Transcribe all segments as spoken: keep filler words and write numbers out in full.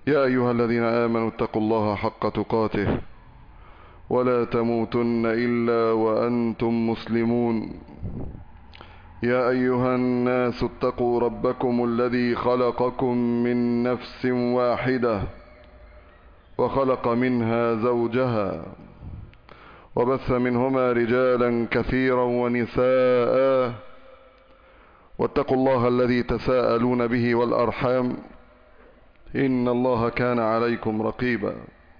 يا أيها الذين آمنوا اتقوا الله حق تقاته ولا تموتن إلا وأنتم مسلمون. يا أيها الناس اتقوا ربكم الذي خلقكم من نفس واحدة وخلق منها زوجها وبث منهما رجالا كثيرا ونساء، واتقوا الله الذي تساءلون به والأرحام إن الله كان عليكم رقيبا.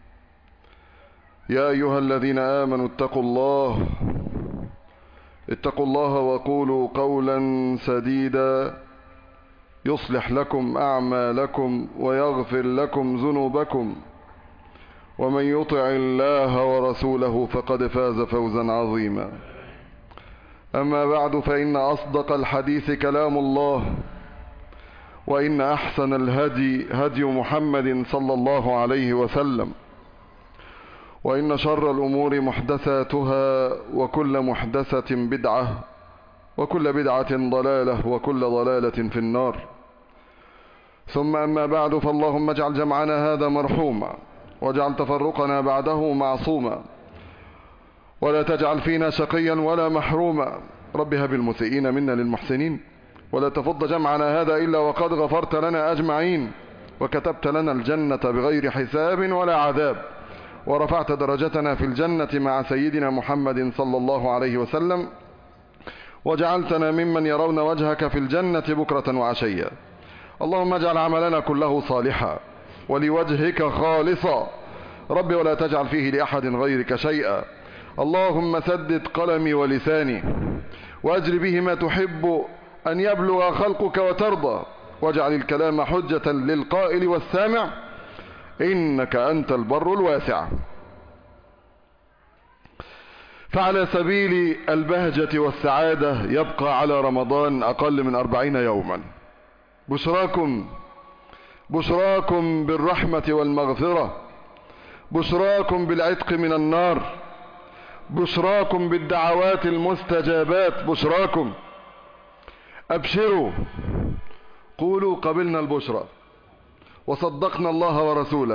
يا أيها الذين آمنوا اتقوا الله اتقوا الله وقولوا قولا سديدا يصلح لكم أعمالكم ويغفر لكم ذنوبكم، ومن يطع الله ورسوله فقد فاز فوزا عظيما. أما بعد، فإن أصدق الحديث كلام الله، وإن أحسن الهدي هدي محمد صلى الله عليه وسلم، وإن شر الأمور محدثاتها، وكل محدثة بدعة، وكل بدعة ضلالة، وكل ضلالة في النار. ثم أما بعد، فاللهم اجعل جمعنا هذا مرحوما، واجعل تفرقنا بعده معصوما، ولا تجعل فينا شقيا ولا محروما. رب هب المسيئين منا للمحسنين، ولا تفض جمعنا هذا إلا وقد غفرت لنا أجمعين، وكتبت لنا الجنة بغير حساب ولا عذاب، ورفعت درجتنا في الجنة مع سيدنا محمد صلى الله عليه وسلم، وجعلتنا ممن يرون وجهك في الجنة بكرة وعشيا. اللهم اجعل عملنا كله صالحا ولوجهك خالصا رب، ولا تجعل فيه لأحد غيرك شيئا. اللهم سدد قلمي ولساني، وأجر به ما تحب أن يبلغ خلقك وترضى، واجعل الكلام حجة للقائل والسامع، إنك أنت البر الواسع. فعلى سبيل البهجة والسعادة يبقى على رمضان أقل من أربعين يوما. بشراكم بشراكم بالرحمة والمغفرة، بشراكم بالعتق من النار، بشراكم بالدعوات المستجابات، بشراكم. أبشروا، قولوا قبلنا البشرى وصدقنا الله ورسوله.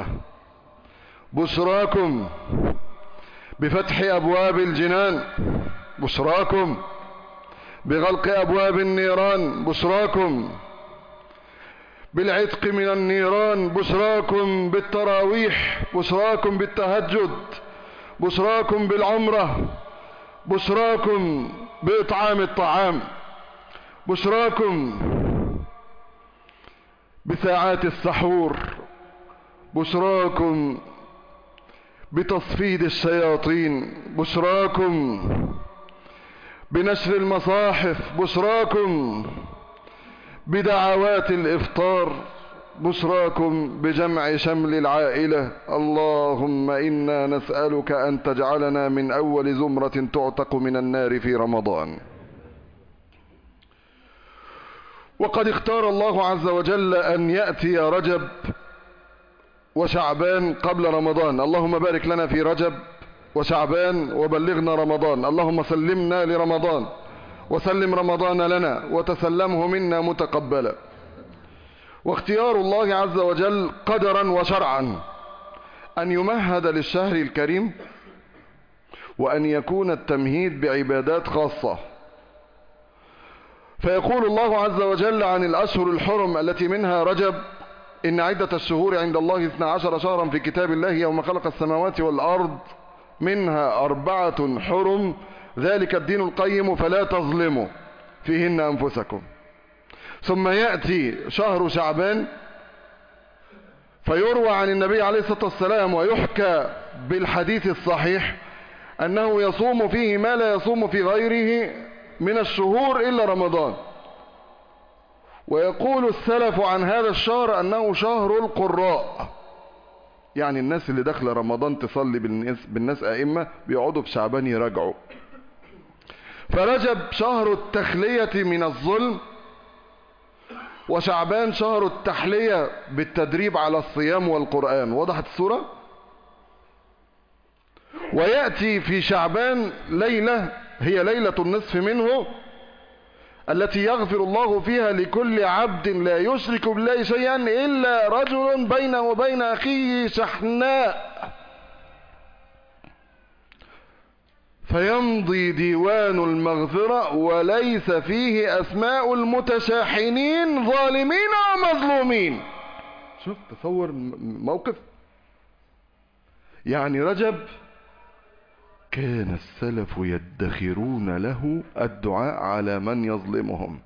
بشراكم بفتح أبواب الجنان، بشراكم بغلق أبواب النيران، بشراكم بالعتق من النيران، بشراكم بالتراويح، بشراكم بالتهجد، بشراكم بالعمرة، بشراكم بإطعام الطعام، بشراكم بساعات السحور، بشراكم بتصفيد الشياطين، بشراكم بنشر المصاحف، بشراكم بدعوات الإفطار، بشراكم بجمع شمل العائلة. اللهم إنا نسألك أن تجعلنا من أول زمرة تعتق من النار في رمضان. وقد اختار الله عز وجل أن يأتي رجب وشعبان قبل رمضان. اللهم بارك لنا في رجب وشعبان وبلغنا رمضان. اللهم سلمنا لرمضان وسلم رمضان لنا وتسلمه منا متقبلا. واختيار الله عز وجل قدرا وشرعا أن يمهد للشهر الكريم، وأن يكون التمهيد بعبادات خاصة. فيقول الله عز وجل عن الأشهر الحرم التي منها رجب: إن عدة الشهور عند الله اثنا عشر شهرا في كتاب الله يوم خلق السماوات والأرض منها أربعة حرم ذلك الدين القيم فلا تظلموا فيهن أنفسكم. ثم يأتي شهر شعبان، فيروى عن النبي عليه الصلاة والسلام ويحكى بالحديث الصحيح أنه يصوم فيه ما لا يصوم في غيره من الشهور إلا رمضان. ويقول السلف عن هذا الشهر أنه شهر القراء، يعني الناس اللي داخله رمضان تصلي بالناس, بالناس أئمة بيقعدوا في شعبان يراجعوا. فرجب شهر التخلية من الظلم، وشعبان شهر التحلية بالتدريب على الصيام والقرآن. وضحت الصورة؟ ويأتي في شعبان ليلة هي ليلة النصف منه التي يغفر الله فيها لكل عبد لا يشرك بالله شيئا إلا رجل بينه وبين أخيه شحناء فيمضي ديوان المغفرة وليس فيه أسماء المتشاحنين ظالمين ومظلومين. شوف تصور موقف. يعني رجب كان السلف يدخرون له الدعاء على من يظلمهم.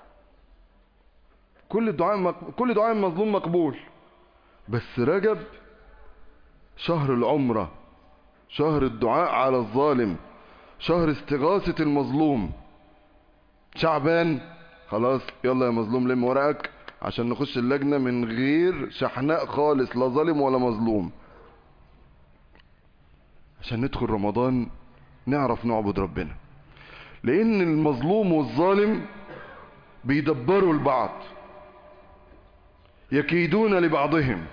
كل دعاء مق... كل دعاء مظلوم مقبول، بس رجب شهر العمرة، شهر الدعاء على الظالم، شهر استغاثة المظلوم. شعبان خلاص يلا يا مظلوم لم ورقك عشان نخش اللجنة من غير شحناء خالص، لا ظالم ولا مظلوم، عشان ندخل رمضان نعرف نعبد ربنا. لان المظلوم والظالم بيدبروا البعض، يكيدون لبعضهم،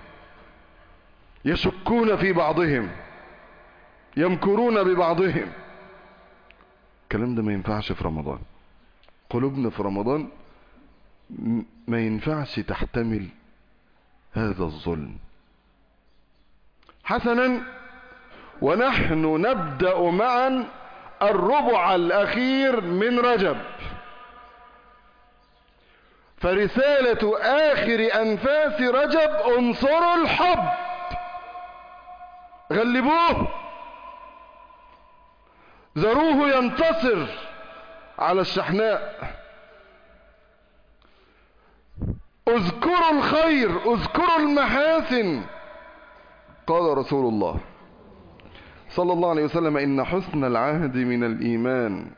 يشكون في بعضهم، يمكرون ببعضهم. الكلام ده ما ينفعش في رمضان. قلوبنا في رمضان ما ينفعش تحتمل هذا الظلم. حسنا، ونحن نبدأ معا الربع الأخير من رجب، فرسالة آخر أنفاس رجب انصروا الحب، غلبوه، ذروه ينتصر على الشحناء، اذكروا الخير، اذكروا المحاسن. قال رسول الله صلى الله عليه وسلم: إن حسن العهد من الإيمان.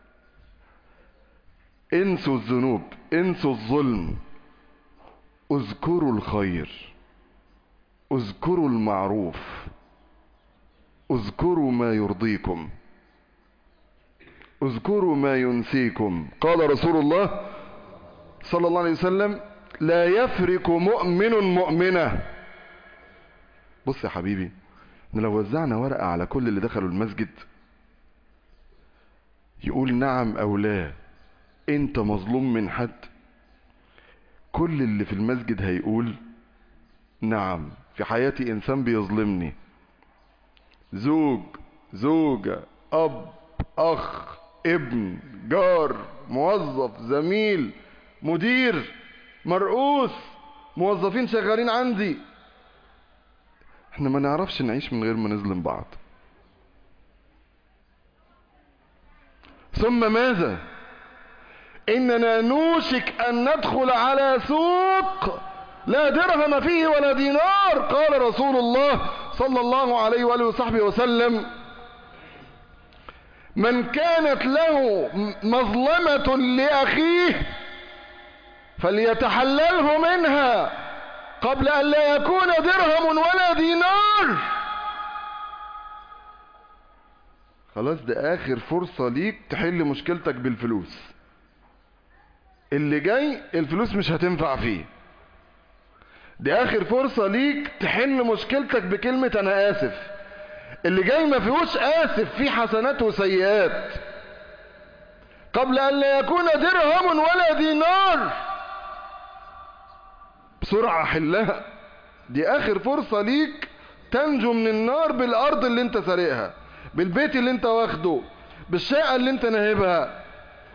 انسوا الذنوب، انسوا الظلم، اذكروا الخير، اذكروا المعروف، اذكروا ما يرضيكم، اذكروا ما ينسيكم. قال رسول الله صلى الله عليه وسلم: لا يفرق مؤمن مؤمنة. بص يا حبيبي، لو وزعنا ورقة على كل اللي دخلوا المسجد يقول نعم او لا انت مظلوم من حد، كل اللي في المسجد هيقول نعم، في حياتي انسان بيظلمني، زوج، زوجة، اب، اخ، ابن، جار، موظف، زميل، مدير، مرؤوس، موظفين شغالين عندي. احنا ما نعرفش نعيش من غير ما نظلم بعض. ثم ماذا؟ اننا نوشك ان ندخل على سوق لا درهم فيه ولا دينار. قال رسول الله صلى الله عليه وآله وصحبه وسلم: من كانت له مظلمة لأخيه فليتحلله منها قبل أن لا يكون درهم ولا دينار. خلاص، ده آخر فرصة ليك تحل مشكلتك بالفلوس. اللي جاي الفلوس مش هتنفع فيه. دي آخر فرصة ليك تحل مشكلتك بكلمة أنا آسف. اللي جاي ما فيهوش آسف، فيه حسنات وسيئات. قبل أن لا يكون درهم ولا دينار. بسرعة حلها. دي آخر فرصة ليك تنجو من النار بالأرض اللي انت سارقها، بالبيت اللي انت واخده، بالشقة اللي انت ناهبها،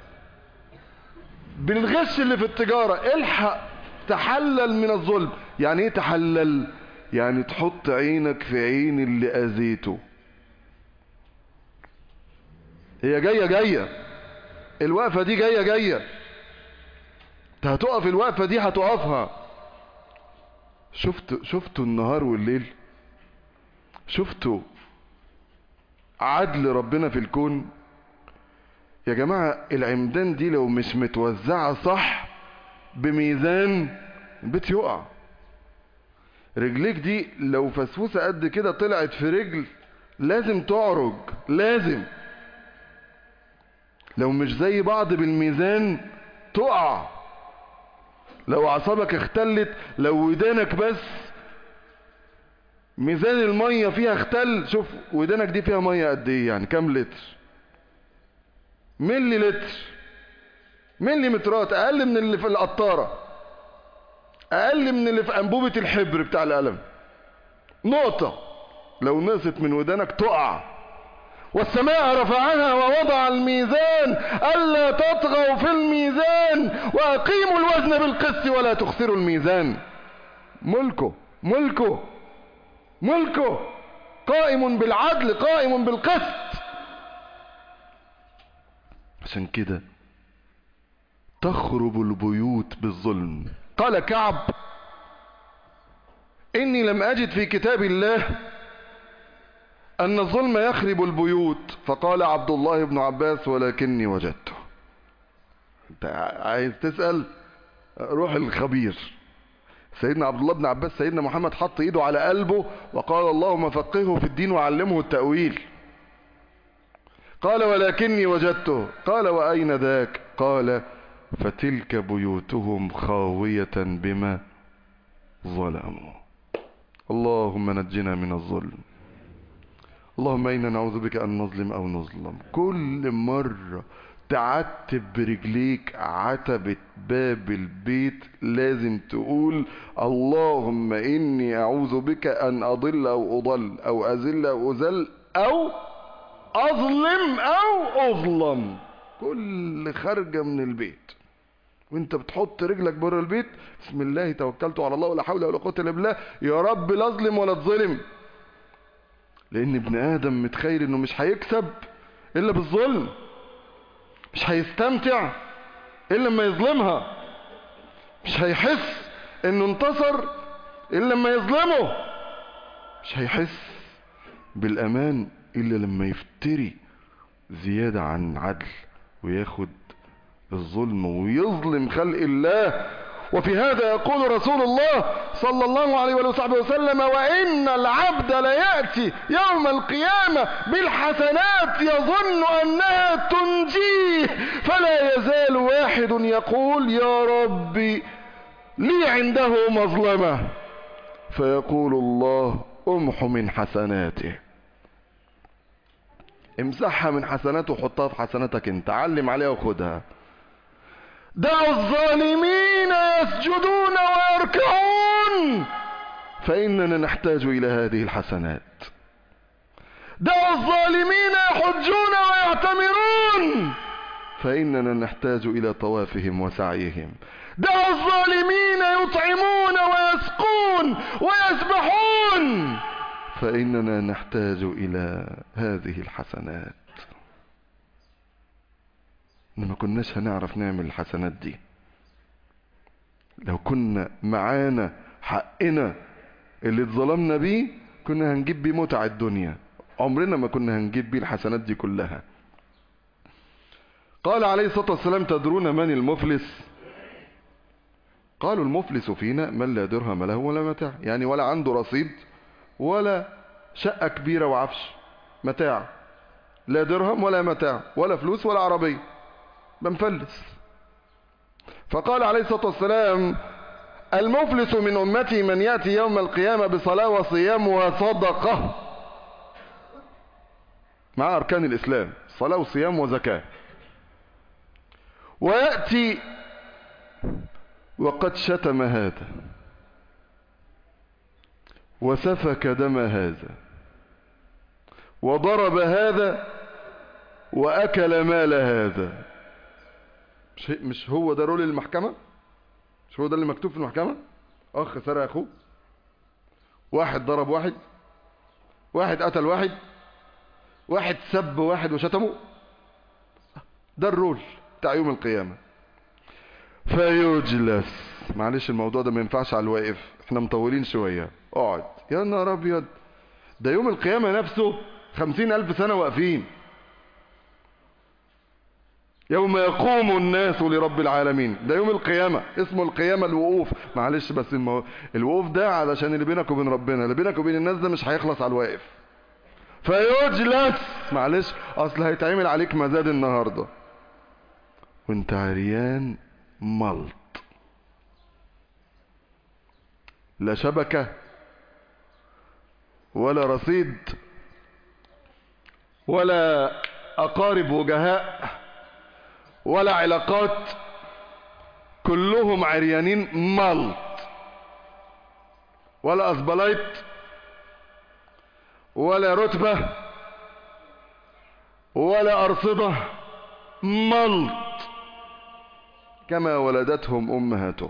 بالغش اللي في التجارة. الحق تحلل من الظلم. يعني ايه تحلل؟ يعني تحط عينك في عين اللي اذيته. هي جاية جاية، الوقفة دي جاية جاية، انت هتقف الوقفة دي هتقفها. شفت شفتوا النهار والليل؟ شفتوا عدل ربنا في الكون؟ يا جماعة العمدان دي لو مش متوزعة صح بميزان البيت يقع. رجليك دي لو فسفوسة قد كده طلعت في رجل لازم تعرج، لازم. لو مش زي بعض بالميزان تقع. لو اعصابك اختلت، لو ودانك بس ميزان المية فيها اختل. شوف ودانك دي فيها مية قد ايه، يعني كام لتر؟ ملي لتر. مليمترات، اقل من اللي في القطارة، اقل من اللي في انبوبة الحبر بتاع القلم، نقطة لو نقصت من ودانك تقع. والسماء رفعها ووضع الميزان ألا تطغوا في الميزان وأقيموا الوزن بالقسط ولا تخسروا الميزان. ملكه ملكه ملكه قائم بالعدل، قائم بالقسط. عشان كده تخرب البيوت بالظلم. قال كعب: إني لم أجد في كتاب الله أن الظلم يخرب البيوت. فقال عبد الله بن عباس: ولكني وجدته. انت عايز تسأل؟ روح الخبير. سيدنا عبد الله بن عباس سيدنا محمد حط ايده على قلبه وقال: اللهم فقهه في الدين وعلمه التأويل. قال: ولكني وجدته. قال: وأين ذاك؟ قال: فتلك بيوتهم خاوية بما ظلموا. اللهم نجنا من الظلم. اللهم إنا نعوذ بك أن نظلم أو نظلم. كل مرة تعتب برجليك عتبة باب البيت لازم تقول: اللهم إني أعوذ بك أن أضل أو أضل أو أذل أو أذل أو أظلم أو أظلم. كل خارجة من البيت وانت بتحط رجلك بره البيت: بسم الله توكلت على الله ولا حول ولا قوة الا بالله، يا رب لا اظلم ولا تظلم. لان ابن ادم متخيل انه مش هيكسب الا بالظلم، مش هيستمتع الا لما يظلمها، مش هيحس انه انتصر الا لما يظلمه، مش هيحس بالامان الا لما يفتري زيادة عن عدل وياخد الظلم ويظلم خلق الله. وفي هذا يقول رسول الله صلى الله عليه وصحبه وسلم: وإن العبد ليأتي يوم القيامة بالحسنات يظن أنها تنجيه، فلا يزال واحد يقول: يا ربي لي عنده مظلمة، فيقول الله: امحو من حسناته، امسحها من حسناته وحطها في حسناتك انت، علم عليها وخدها. دعوا الظالمين يسجدون ويركعون فإننا نحتاج إلى هذه الحسنات. دعوا الظالمين يحجون ويعتمرون فإننا نحتاج إلى طوافهم وسعيهم. دعوا الظالمين يطعمون ويسقون ويسبحون فإننا نحتاج إلى هذه الحسنات. ما كناش هنعرف نعمل الحسنات دي لو كنا معانا حقنا اللي اتظلمنا بيه، كنا هنجيب بيه متع الدنيا، عمرنا ما كنا هنجيب بيه الحسنات دي كلها. قال عليه الصلاة والسلام: تدرون من المفلس؟ قالوا: المفلس فينا من لا درهم له ولا متاع، يعني ولا عنده رصيد ولا شقة كبيرة وعفش، متاع، لا درهم ولا متاع ولا فلوس ولا عربية، بنفلس. فقال عليه الصلاة والسلام: المفلس من أمتي من يأتي يوم القيامة بصلاة وصيام وصدقة، مع أركان الإسلام، صلاة وصيام وزكاة، ويأتي وقد شتم هذا وسفك دم هذا وضرب هذا وأكل مال هذا. مش, مش هو ده رول المحكمة؟ مش هو ده اللي مكتوب في المحكمة؟ أخ سرق أخوه، واحد ضرب واحد، واحد قتل واحد، واحد سب واحد وشتمه. ده الرول بتاع يوم القيامة. فيجلس. معلش الموضوع ده ما ينفعش على الواقف، احنا مطولين شوية، اقعد. يا نهار ابيض، ده يوم القيامة نفسه خمسين ألف سنة واقفين. يوم يقوم الناس لرب العالمين، ده يوم القيامة، اسمه القيامة الوقوف. معلش بس المو... الوقوف ده علشان اللي بينك وبين ربنا، اللي بينك وبين الناس ده مش هيخلص على الواقف. فيجلس. معلش اصل هيتعمل عليك مزاد النهاردة وانت عريان ملط، لا شبكة ولا رصيد ولا أقارب وجهاء ولا علاقات كلهم عريانين ملط، ولا أزبلايت ولا رتبة ولا أرصدة، ملط كما ولدتهم أمهاته.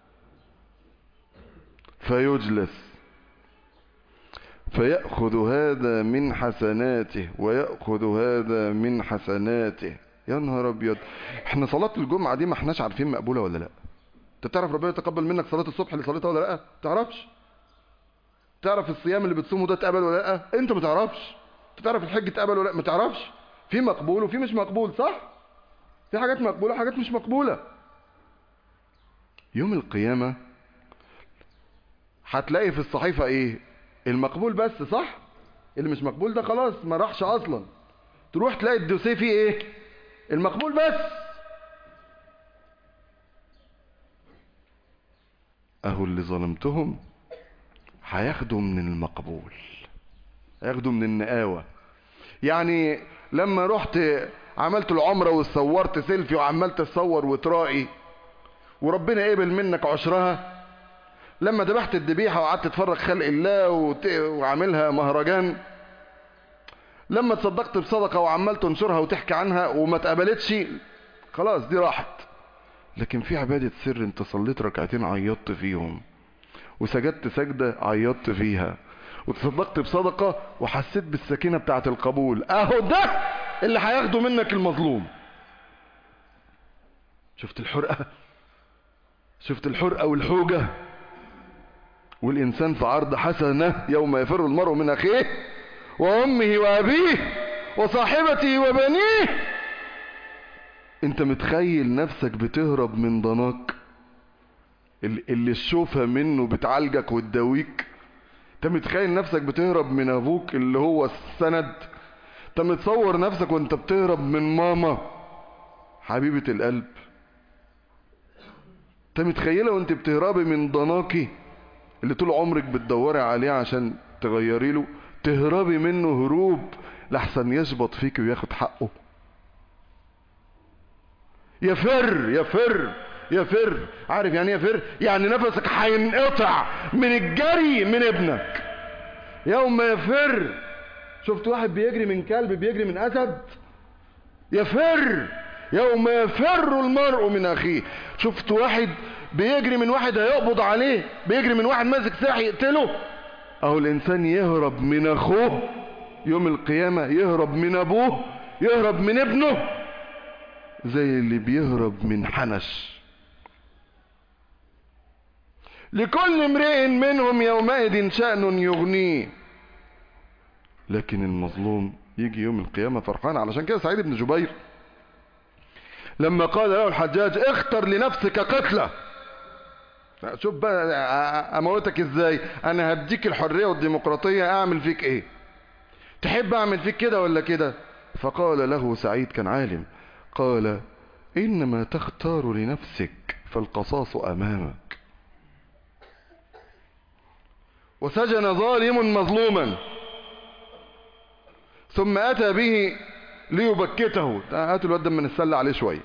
فيجلس فيأخذ هذا من حسناته ويأخذ هذا من حسناته. يا نهار ابيض، احنا صلاة الجمعة دي ما احناش عارفين مقبولة ولا لا. انت تعرف ربنا يتقبل منك صلاة الصبح اللي صليتها ولا لا؟ تعرفش؟ تعرف الصيام اللي بتصومه ده اتقبل ولا لا؟ انت ما تعرفش. انت تعرف الحج اتقبل ولا لا؟ ما تعرفش. في مقبول وفي مش مقبول، صح؟ في حاجات مقبولة وحاجات مش مقبولة. يوم القيامة هتلاقي في الصحيفة ايه؟ المقبول بس، صح؟ اللي مش مقبول ده خلاص ما راحش اصلا. تروح تلاقي الدوسيه فيه ايه؟ المقبول بس. اهو اللي ظلمتهم هياخدوا من المقبول، هياخدوا من النقاوة. يعني لما رحت عملت العمرة وصورت سيلفي وعملت تصور وترائي وربنا قبل منك عشرها، لما ذبحت الذبيحة وقعدت تفرج خلق الله وت... وعاملها مهرجان، لما تصدقت بصدقة وعملت تنشرها وتحكي عنها وما اتقبلتش، خلاص دي راحت. لكن في عبادة سر انت صليت ركعتين عيطت فيهم، وسجدت سجدة عيطت فيها، وتصدقت بصدقة وحسيت بالسكينة بتاعت القبول، اهو ده اللي هياخده منك المظلوم. شفت الحرقة؟ شفت الحرقة والحوجة؟ والإنسان في عرض حسنة يوم يفر المرء من أخيه وأمه وأبيه وصاحبته وبنيه. انت متخيل نفسك بتهرب من ضناك اللي الشوفة منه بتعالجك وتداويك؟ انت متخيل نفسك بتهرب من ابوك اللي هو السند؟ انت متصور نفسك وانت بتهرب من ماما حبيبة القلب؟ انت متخيلة وانت بتهربي من ضناكي اللي طول عمرك بتدوري عليه عشان تغيري له، تهربي منه هروب لحسن يشبط فيك وياخد حقه؟ يفر يفر يفر. عارف يعني يفر؟ يعني نفسك هينقطع من الجري من ابنك يوم يفر. شفت واحد بيجري من كلب، بيجري من اسد؟ يفر يوم يفر المرء من اخيه. شفت واحد بيجري من واحد هيقبض عليه، بيجري من واحد ماسك سلاح يقتله؟ اهو الانسان يهرب من اخوه يوم القيامة، يهرب من ابوه، يهرب من ابنه، زي اللي بيهرب من حنش. لكل امرئ منهم يومئذ شأن يغنيه. لكن المظلوم يجي يوم القيامة فرحان. علشان كده سعيد بن جبير لما قال له الحجاج اختر لنفسك قتلة، شوف بقى اموتك ازاي، انا هديك الحرية والديمقراطية، اعمل فيك ايه؟ تحب اعمل فيك كده ولا كده؟ فقال له سعيد كان عالم، قال انما تختار لنفسك فالقصاص امامك. وسجن ظالم مظلوما ثم اتى به ليبكته، هاتوا الواد ده من السله عليه شويه.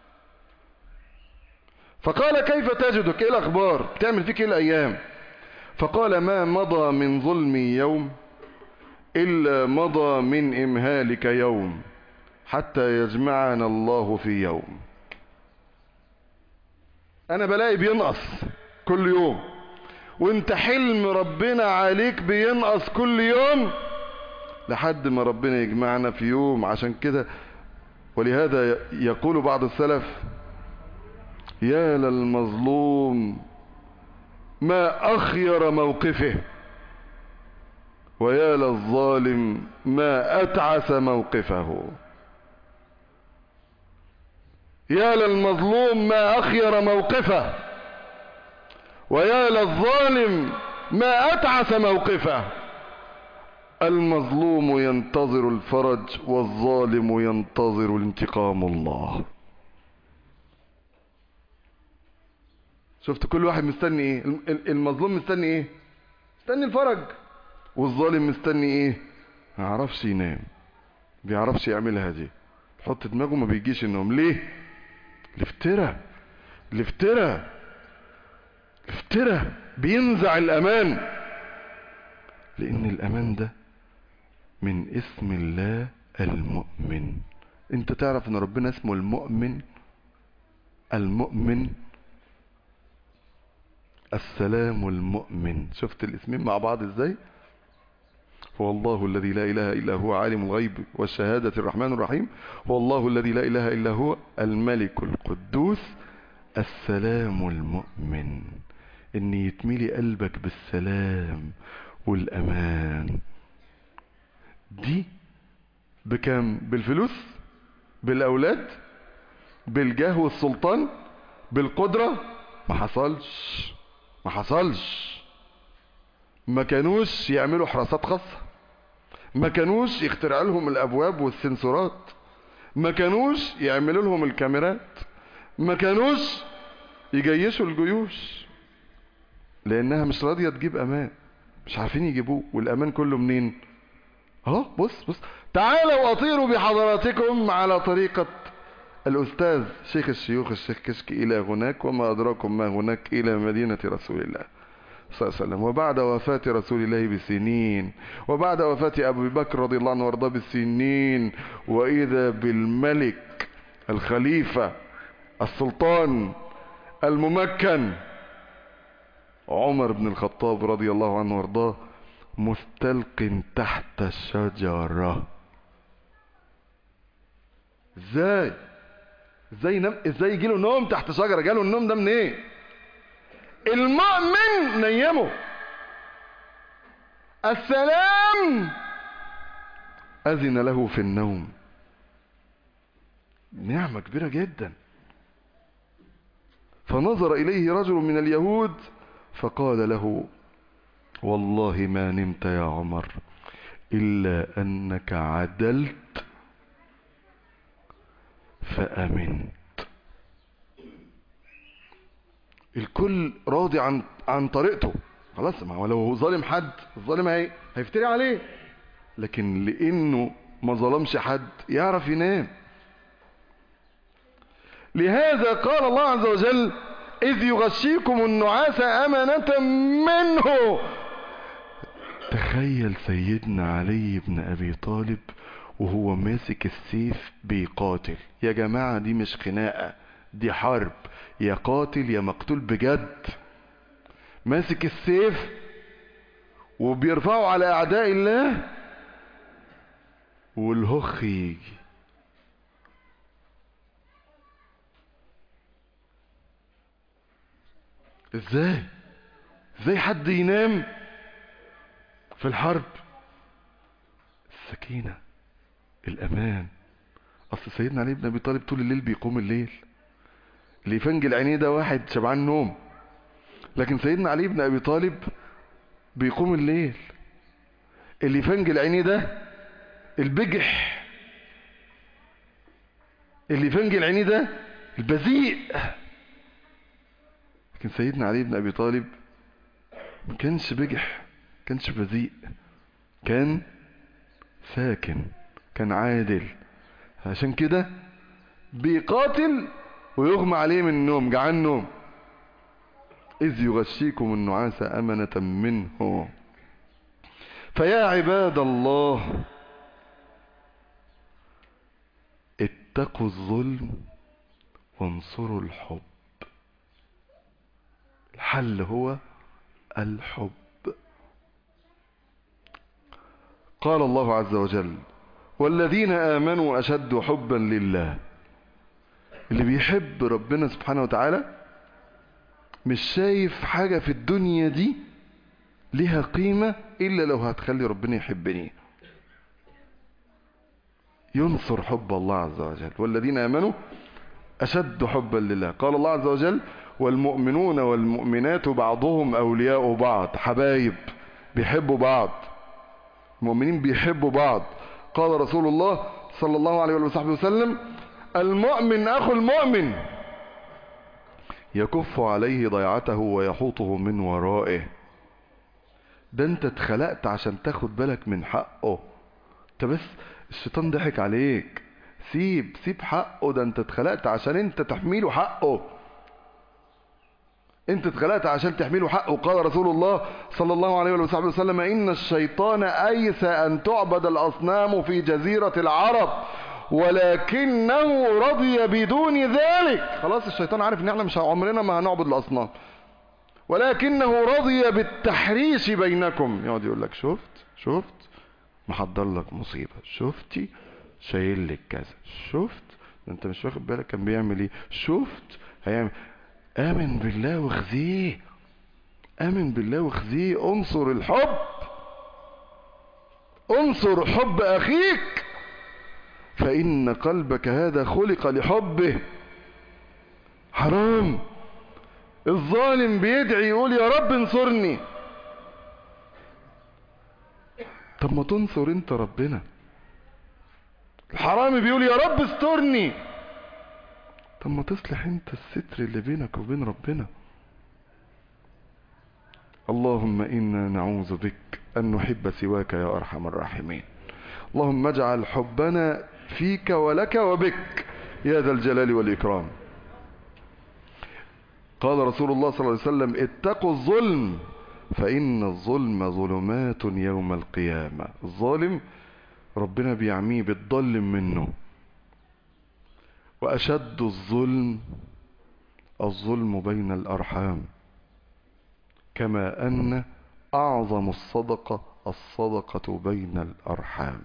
فقال كيف تجدك، ايه الاخبار، بتعمل فيك ايه الايام؟ فقال ما مضى من ظلمي يوم الا مضى من امهالك يوم حتى يجمعنا الله في يوم. انا بلاقي بينقص كل يوم، وانت حلم ربنا عليك بينقص كل يوم لحد ما ربنا يجمعنا في يوم. عشان كده ولهذا يقول بعض السلف يا للمظلوم ما أخير موقفه، ويا للظالم ما أتعس موقفه. يا للمظلوم ما أخير موقفه، ويا للظالم ما أتعس موقفه. المظلوم ينتظر الفرج والظالم ينتظر انتقام الله. شفت كل واحد مستني ايه؟ المظلوم مستني ايه؟ مستني الفرج. والظالم مستني ايه؟ ما يعرفش ينام، بيعرفش يعملها دي، حط دماغه ما بيجيش النوم. ليه؟ الافتراء. الافتراء الافتراء بينزع الامان، لان الامان ده من اسم الله المؤمن. انت تعرف ان ربنا اسمه المؤمن؟ المؤمن، السلام المؤمن. شفت الاسمين مع بعض ازاي؟ هو الله الذي لا اله الا هو عالم الغيب والشهادة الرحمن الرحيم. هو الله الذي لا اله الا هو الملك القدوس السلام المؤمن. ان يتملي قلبك بالسلام والامان. دي بكم؟ بالفلوس؟ بالاولاد؟ بالجاه والسلطان؟ بالقدرة؟ ما حصلش ما حصلش ما كانوش يعملوا حراسات خاصة، ما كانوش يخترع لهم الابواب والسنسورات، ما كانوش يعملوا لهم الكاميرات، ما كانوش يجيشوا الجيوش، لانها مش راضية تجيب امان، مش عارفين يجيبوه. والامان كله منين؟ اهو بص بص، تعالوا اطيروا بحضراتكم على طريقة الاستاذ شيخ الشيوخ الشيخ كشك الى هناك، وما ادراكم ما هناك، الى مدينة رسول الله صلى الله عليه وسلم. وبعد وفاة رسول الله بسنين، وبعد وفاة ابي بكر رضي الله عنه وارضاه بسنين، واذا بالملك الخليفة السلطان الممكن عمر بن الخطاب رضي الله عنه وارضاه مستلق تحت الشجرة. ازاي ازاي نم... ازاي يجيله نوم تحت شجرة؟ جاله النوم ده منين؟ ايه؟ المؤمن نيمه، السلام اذن له في النوم. نعمة كبيرة جدا. فنظر اليه رجل من اليهود فقال له والله ما نمت يا عمر الا انك عدلت فامنت. الكل راضي عن عن طريقته، خلاص. ما هو لو هو ظالم حد، الظالم هي هيفتري عليه، لكن لانه ما ظلمش حد يعرف ينام. لهذا قال الله عز وجل اذ يغشيكم النعاس امنة منه. تخيل سيدنا علي بن ابي طالب وهو ماسك السيف بيقاتل. يا جماعة دي مش خناقة، دي حرب، يا قاتل يا مقتول بجد. ماسك السيف وبيرفعه على اعداء الله، والهخ يجي. ازاي ازاي حد ينام في الحرب؟ السكينة، الامان. اصل سيدنا علي بن ابي طالب طول الليل بيقوم الليل، اللي يفنجل عينيه ده واحد شبعان نوم، لكن سيدنا علي بن ابي طالب بيقوم الليل. اللي يفنجل عينيه ده البجح، اللي يفنجل عينيه ده البذيء. لكن سيدنا علي بن ابي طالب ما كانش بجح، ما كانش بذيء، كان ساكن، كان عادل. عشان كده بيقاتل ويغمى عليه من النوم، جعان نوم. إذ يغشيكم النعاس أمنة منه. فيا عباد الله اتقوا الظلم وانصروا الحب. الحل هو الحب. قال الله عز وجل والذين آمنوا أشد حبا لله. اللي بيحب ربنا سبحانه وتعالى مش شايف حاجة في الدنيا دي لها قيمة إلا لو هتخلي ربنا يحبني. ينصر حب الله عز وجل. والذين آمنوا أشد حبا لله. قال الله عز وجل والمؤمنون والمؤمنات بعضهم أولياء بعض. حبايب بيحبوا بعض، المؤمنين بيحبوا بعض. قال رسول الله صلى الله عليه وصحبه وسلم المؤمن أخو المؤمن يكف عليه ضيعته ويحوطه من ورائه. ده انت اتخلقت عشان تاخد بالك من حقه. انت بس الشيطان ضحك عليك. سيب سيب حقه، ده انت اتخلقت عشان انت تحميله حقه. انت اتخلقت عشان تحمله حقه. قال رسول الله صلى الله عليه وصحبه وسلم: إن الشيطان أيس أن تعبد الأصنام في جزيرة العرب ولكنه رضي بدون ذلك. خلاص الشيطان عارف ان احنا مش عمرنا ما هنعبد الأصنام، ولكنه رضي بالتحريش بينكم. يقعد يقول لك: شفت شفت محضر لك مصيبة، شفتي شايل لك كذا، شفت انت مش واخد بالك كان بيعمل ايه، شفت هيعمل. آمن بالله واخزيه، آمن بالله واخزيه. انصر الحب، انصر حب أخيك، فإن قلبك هذا خلق لحبه. حرام الظالم بيدعي يقول: يا رب انصرني. طب ما تنصر انت ربنا. الحرامي بيقول: يا رب استرني. طب ما تصلح انت الستر اللي بينك وبين ربنا. اللهم إنا نعوذ بك أن نحب سواك يا أرحم الراحمين. اللهم اجعل حبنا فيك ولك وبك يا ذا الجلال والإكرام. قال رسول الله صلى الله عليه وسلم: اتقوا الظلم فإن الظلم ظلمات يوم القيامة. الظالم ربنا بيعميه بتظلم منه. وأشد الظلم الظلم بين الأرحام، كما أن أعظم الصدقة الصدقة بين الأرحام.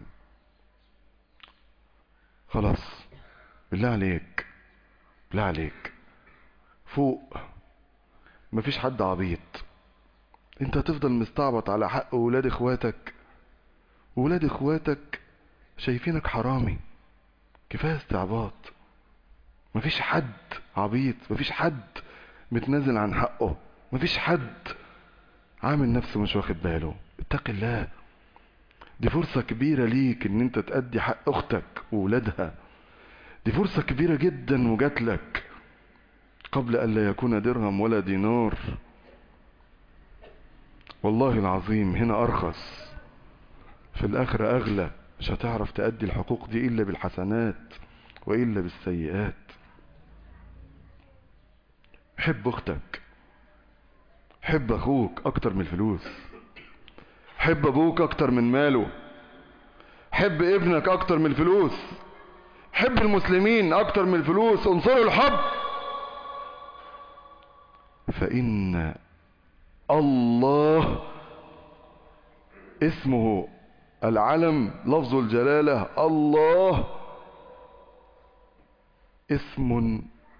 خلاص بالله عليك، بالله عليك فوق. مفيش حد عبيط. انت هتفضل مستعبط على حق ولاد اخواتك، ولاد اخواتك شايفينك حرامي. كفاية استعباط. مفيش حد عبيط، مفيش حد متنازل عن حقه، مفيش حد عامل نفسه مش واخد باله. اتق الله. دي فرصة كبيرة ليك ان انت تأدي حق اختك وولادها. دي فرصة كبيرة جدا وجات لك قبل أن لا يكون درهم ولا دينار. والله العظيم هنا أرخص، في الآخرة أغلى. مش هتعرف تأدي الحقوق دي إلا بالحسنات وإلا بالسيئات. حب أختك، حب أخوك أكتر من الفلوس، حب أبوك أكتر من ماله، حب ابنك أكتر من الفلوس، حب المسلمين أكتر من الفلوس. انصروا الحب، فإن الله اسمه العلم لفظ الجلالة. الله اسم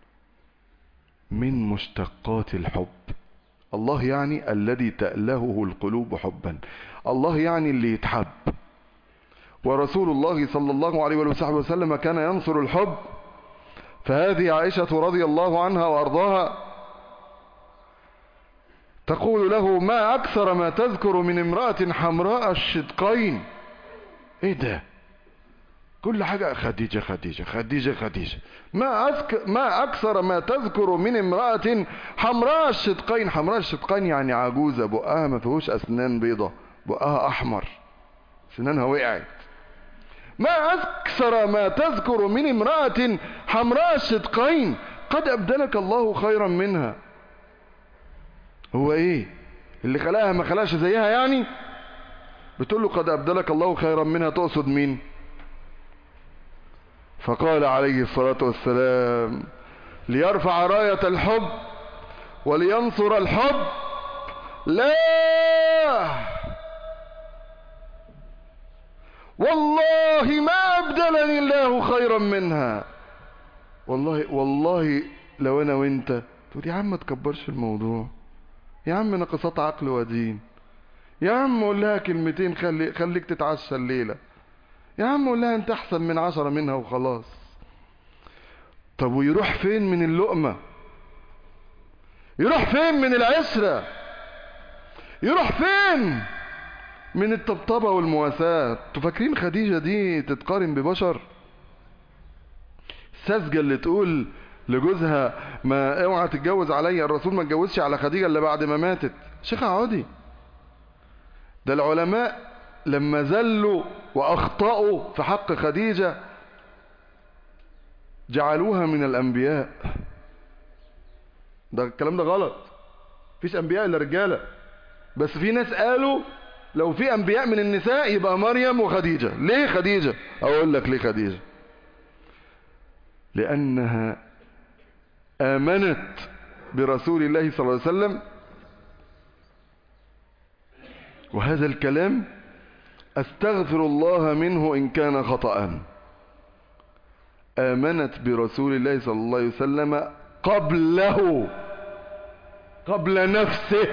من مشتقات الحب. الله يعني الذي تألهه القلوب حبا. الله يعني اللي يتحب. ورسول الله صلى الله عليه وصحبه وسلم كان ينصر الحب. فهذه عائشة رضي الله عنها وأرضاها تقول له: ما أكثر ما تذكر من امرأة حمراء الشدقين. ايه ده؟ كل حاجة خديجة خديجة خديجة خديجة. ما, أذك... ما أكثر ما تذكر من امرأة حمراء الشدقين. حمراء الشدقين يعني عجوزة بقها ما فيهوش أسنان بيضة، بقها أحمر، سنانها وقعت. ما أكثر ما تذكر من امرأة حمراء الشدقين قد أبدلك الله خيرا منها. هو ايه اللي خلاها ما خلاش زيها يعني؟ بتقول له قد أبدلك الله خيرا منها، تقصد مين؟ فقال عليه الصلاة والسلام: ليرفع راية الحب ولينصر الحب. لا والله ما أبدلني الله خيرا منها. والله والله لو أنا وانت تقول: يا عم ما تكبرش الموضوع، يا عم نقصات عقل ودين، يا عم قول لها كلمتين خلي خليك تتعشى الليلة، يا عم قول لها انت احسن من عشرة منها وخلاص. طب ويروح فين من اللقمة؟ يروح فين من العشرة؟ يروح فين من الطبطبة والمواساة؟ تفكرين خديجة دي تتقارن ببشر؟ الساذجة اللي تقول لجوزها: ما اوعى تتجوز عليا، الرسول ما اتجوزش على خديجة الا بعد ما ماتت. شيخ عودي، ده العلماء لما زلوا واخطأوا في حق خديجة جعلوها من الانبياء. ده الكلام ده غلط. فيش انبياء الا رجاله، بس في ناس قالوا لو في انبياء من النساء يبقى مريم وخديجة. ليه خديجة؟ اقول لك ليه خديجة. لانها امنت برسول الله صلى الله عليه وسلم، وهذا الكلام استغفر الله منه ان كان خطأ. امنت برسول الله صلى الله عليه وسلم قبله، قبل نفسه،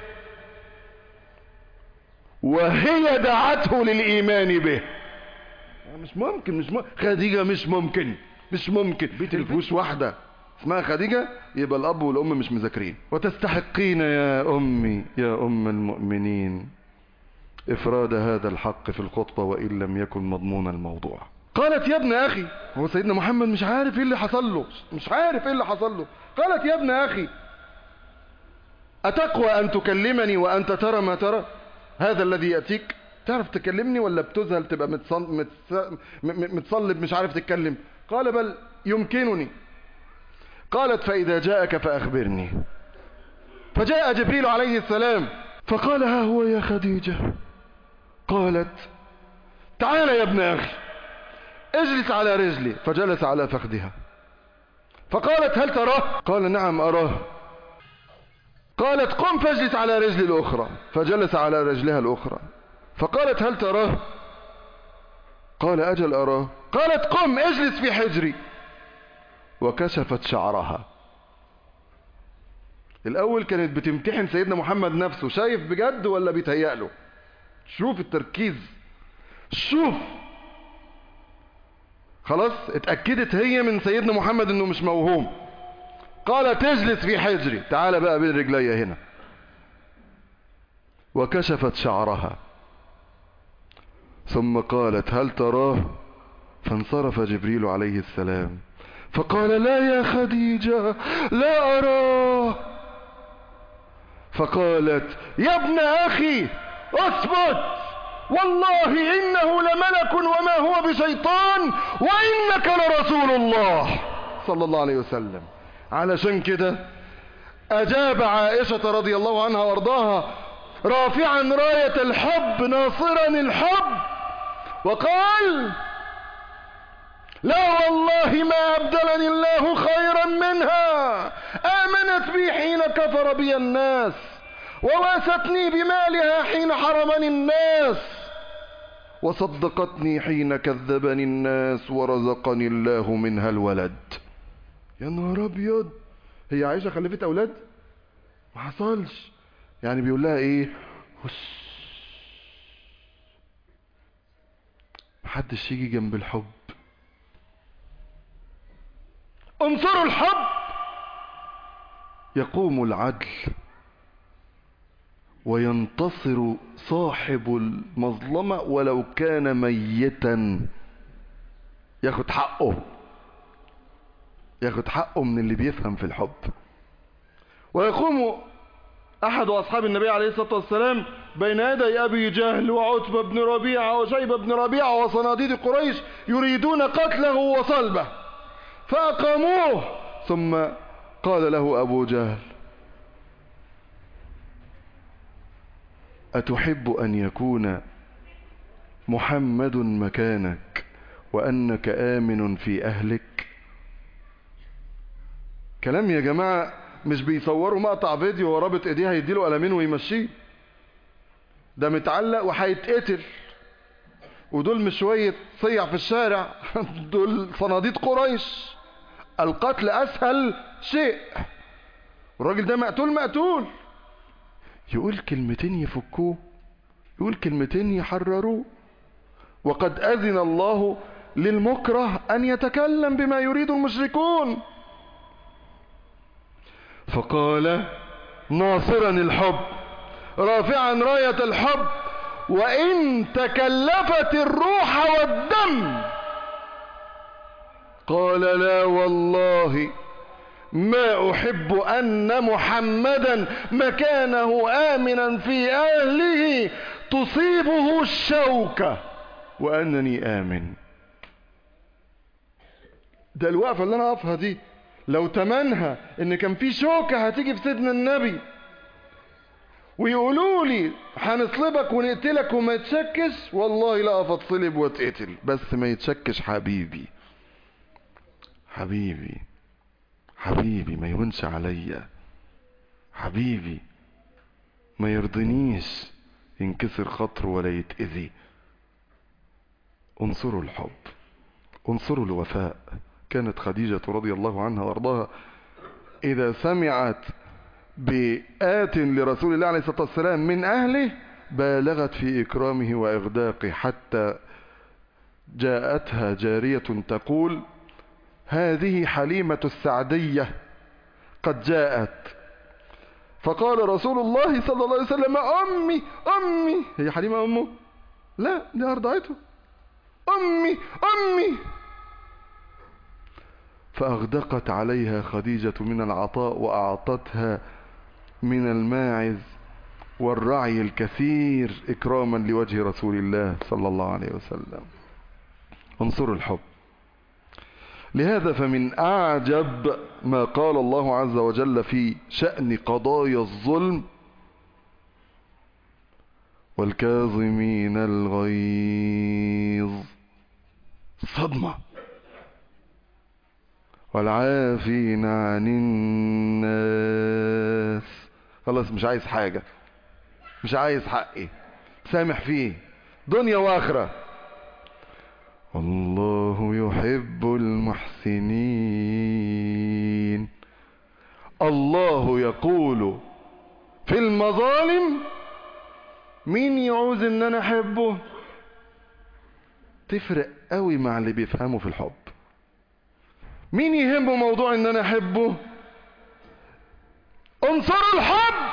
وهي دعته للإيمان به. مش ممكن مش ممكن خديجة مش ممكن مش ممكن بيت الفوش واحدة اسمها خديجة، يبقى الأب والأم مش مذاكرين. وتستحقين يا أمي يا أم المؤمنين إفراد هذا الحق في الخطبة وإن لم يكن مضمون الموضوع. قالت يا ابن أخي، هو سيدنا محمد مش عارف إيه اللي حصل له، مش عارف إيه اللي حصل له. قالت يا ابن أخي أتقوى أن تكلمني وأنت ترى ما ترى؟ هذا الذي يأتيك تعرف تكلمني ولا بتذهل تبقى متصلب مش عارف تتكلم؟ قال بل يمكنني. قالت فإذا جاءك فأخبرني. فجاء جبريل عليه السلام فقال ها هو يا خديجة. قالت تعال يا ابن أخي اجلس على رجلي، فجلس على فخذها. فقالت هل تراه؟ قال نعم أراه. قالت قم فاجلس على رجل الأخرى، فجلس على رجلها الأخرى. فقالت هل تراه؟ قال أجل أراه. قالت قم اجلس في حجري، وكشفت شعرها. الأول كانت بتمتحن سيدنا محمد نفسه، شايف بجد ولا بيتهيأ له. شوف التركيز، شوف. خلاص اتأكدت هي من سيدنا محمد انه مش موهوم. قال تجلس في حجري، تعال بقى بين رجلي هنا. وكشفت شعرها ثم قالت هل تراه؟ فانصرف جبريل عليه السلام فقال لا يا خديجة لا أراه. فقالت يا ابن أخي اثبت، والله إنه لملك وما هو بشيطان وإنك لرسول الله صلى الله عليه وسلم. علشان كده أجاب عائشة رضي الله عنها وارضاها رافعا راية الحب ناصرا الحب وقال لا والله ما أبدلني الله خيرا منها، آمنت بي حين كفر بي الناس، وواستني بمالها حين حرمني الناس، وصدقتني حين كذبني الناس، ورزقني الله منها الولد. يا نهار ابيض، هي عائشة خلفت اولاد؟ ما حصلش. يعني بيقول لها ايه؟ محدش يجي جنب الحب. انصروا الحب يقوم العدل وينتصر صاحب المظلمة ولو كان ميتا. ياخد حقه، ياخد حقه من اللي بيفهم في الحب. ويقوم احد اصحاب النبي عليه الصلاة والسلام بين يدي ابي جهل وعتبة بن ربيعة وشيبة بن ربيعة وصناديد قريش يريدون قتله وصلبه، فاقاموه. ثم قال له ابو جهل اتحب ان يكون محمد مكانك وانك امن في اهلك؟ كلام يا جماعة، مش بيصوروا مقطع فيديو ورابط ايديه هيديله قلمين ويمشيه. ده متعلق وهيتقتل، ودول مش شوية صيع في الشارع، دول صناديد قريش. القتل اسهل شيء. الراجل ده مقتول مقتول، يقول كلمتين يفكوه، يقول كلمتين يحرروه. وقد اذن الله للمكره ان يتكلم بما يريد المشركون. فقال ناصرا الحب رافعا راية الحب وإن تكلفت الروح والدم. قال لا والله ما أحب أن محمدا مكانه آمنا في أهله تصيبه الشوكة وأنني آمن. ده الوقفة اللي أنا أقفها دي لو تمنها ان كان في شوكة هتيجي في سيدنا النبي ويقولوا لي هنصلبك ونقتلك وما يتشكش، والله لا اتصلب واتقتل بس ما يتشكش حبيبي حبيبي حبيبي ما يهونش عليا، حبيبي ما يرضنيش ينكسر خاطره ولا يتأذي. انصروا الحب، انصروا الوفاء. كانت خديجة رضي الله عنها وارضاها إذا سمعت بآت لرسول الله عليه الصلاة والسلام من أهله بالغت في إكرامه وإغداقه، حتى جاءتها جارية تقول: هذه حليمة السعدية قد جاءت. فقال رسول الله صلى الله عليه وسلم: أمي أمي. هي حليمة أمه؟ لا، دي أرضعته. أمي أمي. فأغدقت عليها خديجة من العطاء وأعطتها من الماعز والرعي الكثير إكراما لوجه رسول الله صلى الله عليه وسلم. انصروا الحب. لهذا فمن أعجب ما قال الله عز وجل في شأن قضايا الظلم: والكاظمين الغيظ، صدمة، والعافين عن الناس. خلاص مش عايز حاجة، مش عايز حقي، سامح فيه دنيا واخرة. والله يحب المحسنين. الله يقول في المظالم: مين يعوز ان انا احبه؟ تفرق قوي مع اللي بيفهموا في الحب. مين يهمه موضوع ان انا احبه؟ انصروا الحب.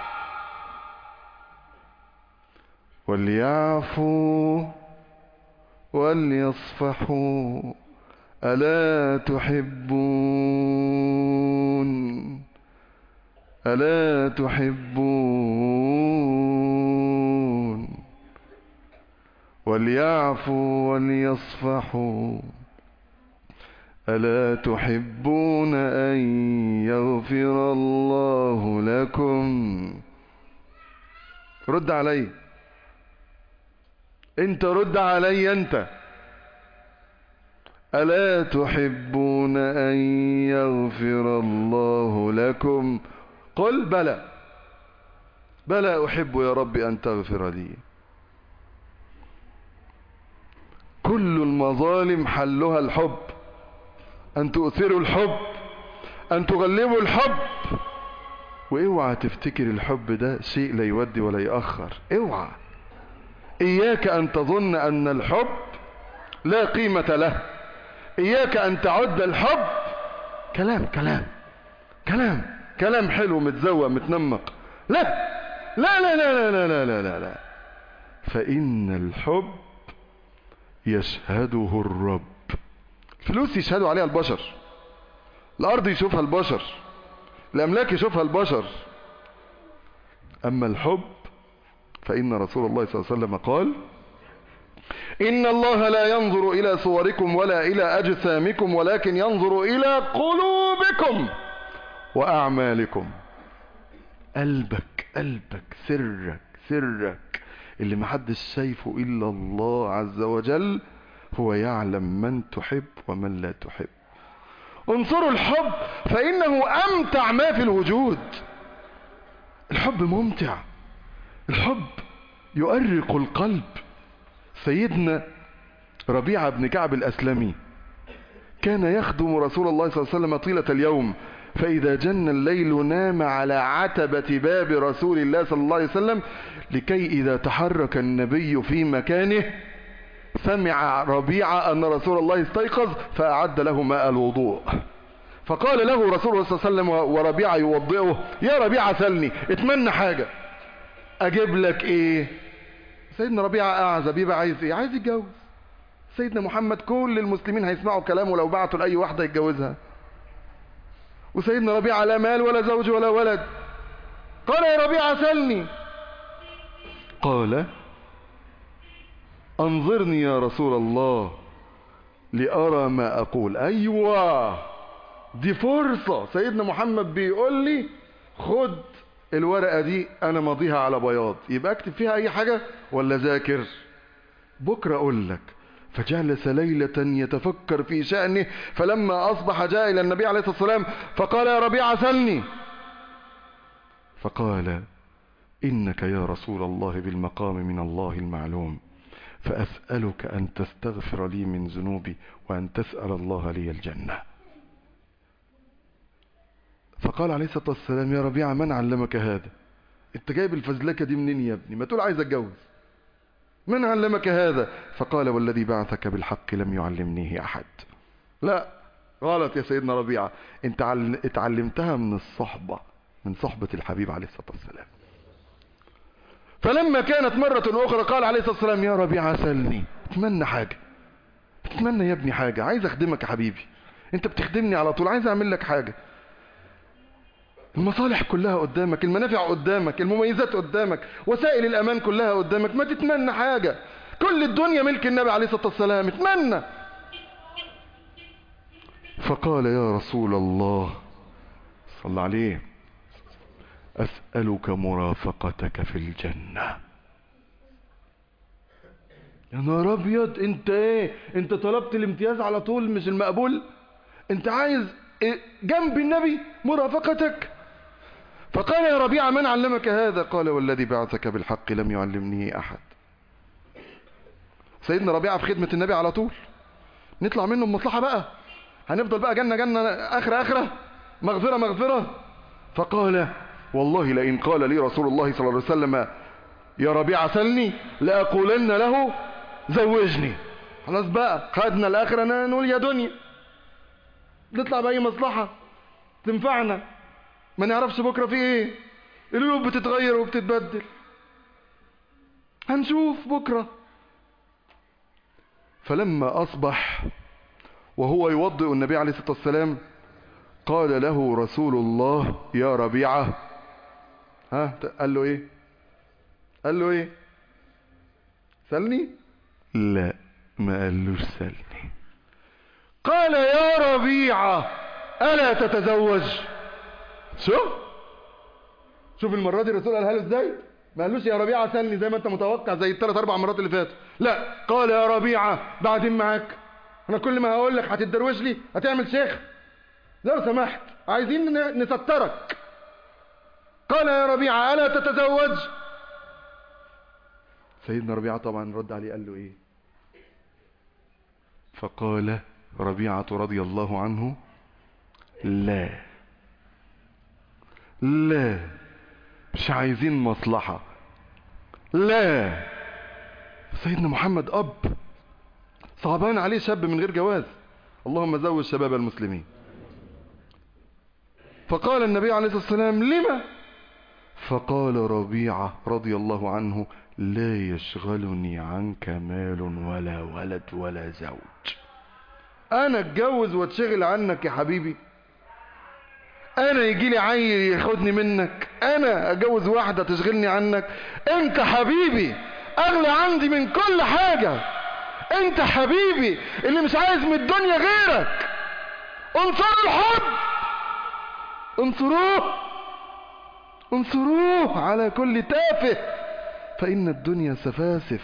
وليعفوا وليصفحوا ألا تحبون ألا تحبون وليعفوا وليصفحوا ألا تحبون أن يغفر الله لكم. رد علي انت، رد علي انت. ألا تحبون أن يغفر الله لكم؟ قل بلى بلى أحب يا رب أن تغفر لي. كل المظالم حلها الحب، أن تؤثروا الحب، أن تغلبوا الحب. واوعى تفتكر الحب ده شيء لا يودي ولا يأخر. اوعى، إياك أن تظن أن الحب لا قيمة له. إياك أن تعد الحب كلام كلام كلام كلام حلو متزوى متنمق. لا لا لا لا لا لا لا لا لا. فإن الحب يشهده الرب. فلوس يشهدوا عليها البشر، الأرض يشوفها البشر، الأملاك يشوفها البشر. أما الحب فإن رسول الله صلى الله عليه وسلم قال: إن الله لا ينظر إلى صوركم ولا إلى أجسامكم ولكن ينظر إلى قلوبكم وأعمالكم. قلبك قلبك سرك سرك اللي محدش شايفه إلا الله عز وجل، هو يعلم من تحب ومن لا تحب. انصروا الحب فإنه أمتع ما في الوجود. الحب ممتع، الحب يؤرق القلب. سيدنا ربيعة بن كعب الأسلمي كان يخدم رسول الله صلى الله عليه وسلم طيلة اليوم، فإذا جن الليل نام على عتبة باب رسول الله صلى الله عليه وسلم، لكي إذا تحرك النبي في مكانه سمع ربيعة أن رسول الله استيقظ فأعد له ماء الوضوء. فقال له رسول الله صلى الله عليه وسلم وربيعة يوضئه: يا ربيعة سلني، اتمنى حاجة. أجيب لك إيه؟ سيدنا ربيعة أعزب، بيبقى عايز إيه؟ عايز يتجوز. سيدنا محمد كل المسلمين هيسمعوا كلامه لو بعتوا لأي واحدة يتجوزها. وسيدنا ربيعة لا مال ولا زوج ولا ولد. قال: يا ربيعة سلني. قال: أنظرني يا رسول الله لأرى ما أقول. أيوة، دي فرصة. سيدنا محمد بيقول لي: خد الورقة دي انا ماضيها على بياض، يبقى اكتب فيها اي حاجة ولا ذاكر؟ بكرة اقول لك. فجلس ليلة يتفكر في شأنه، فلما اصبح جاء الى النبي عليه الصلاة والسلام فقال يا ربيعة سلني. فقال انك يا رسول الله بالمقام من الله المعلوم، فاسألك ان تستغفر لي من ذنوبي وان تسأل الله لي الجنة. فقال عليه الصلاة والسلام يا ربيعة من علمك هذا؟ انت جايب الفزلكة دي منين يا ابني؟ ما تقول عايز اتجوز. من علمك هذا؟ فقال والذي بعثك بالحق لم يعلمنيه احد. لا غلط يا سيدنا ربيعة، انت اتعلمتها من الصحبة، من صحبة الحبيب عليه الصلاة والسلام. فلما كانت مرة اخرى قال عليه الصلاة والسلام يا ربيعة سلني، اتمنى حاجة، اتمنى يا ابني حاجة، عايز اخدمك يا حبيبي، انت بتخدمني على طول، عايز اعمل لك حاجة. المصالح كلها قدامك، المنافع قدامك، المميزات قدامك، وسائل الامان كلها قدامك، ما تتمنى حاجة، كل الدنيا ملك النبي عليه الصلاة والسلام، اتمنى. فقال يا رسول الله صلى عليه اسألك مرافقتك في الجنة. يا نهار ابيض، انت ايه؟ انت طلبت الامتياز على طول مش المقبول؟ انت عايز إيه جنب النبي؟ مرافقتك. فقال يا ربيعة من علمك هذا؟ قال والذي بعثك بالحق لم يعلمني احد. سيدنا ربيعة في خدمة النبي على طول، نطلع منه بمصلحة بقى، هنفضل بقى جنة جنة اخرة اخرة، مغفرة مغفرة. فقال والله لئن قال لي رسول الله صلى الله عليه وسلم يا ربيعة سلني لأقولن له زوجني. خلاص بقى خدنا الاخرة، نقول يا دنيا نطلع بأي مصلحة تنفعنا، ما نعرفش بكرة في ايه، القلوب بتتغير وبتتبدل، هنشوف بكرة. فلما اصبح وهو يوضئ النبي عليه الصلاة والسلام قال له رسول الله يا ربيعة، ها قال له ايه؟ قال له ايه؟ سلني؟ لا ما قالوش سلني، قال يا ربيعة ألا تتزوج؟ شوف شوف المرة دي الرسول قالها له ازاي؟ ما قالوش يا ربيعة سلني زي ما انت متوقع زي الثلاث اربع مرات اللي فاتوا، لا قال يا ربيعة بعدين معاك، انا كل ما هقول لك هتتدروش لي، هتعمل شيخ، لو سمحت عايزين نسترك. قال يا ربيعة ألا تتزوج؟ سيدنا ربيعة طبعا رد عليه قال له ايه؟ فقال ربيعة رضي الله عنه لا لا مش عايزين مصلحة، لا. سيدنا محمد اب صعبان عليه شاب من غير جواز، اللهم زوج شباب المسلمين. فقال النبي عليه الصلاة والسلام لما؟ فقال ربيعة رضي الله عنه لا يشغلني عنك مال ولا ولد ولا زوج. انا اتجوز واتشغل عنك يا حبيبي؟ انا يجي لي عيل ياخدني منك؟ انا اتجوز واحدة تشغلني عنك؟ انت حبيبي اغلى عندي من كل حاجة، انت حبيبي اللي مش عايز من الدنيا غيرك. انصروا الحب، انصروه انصروه على كل تافه، فإن الدنيا سفاسف.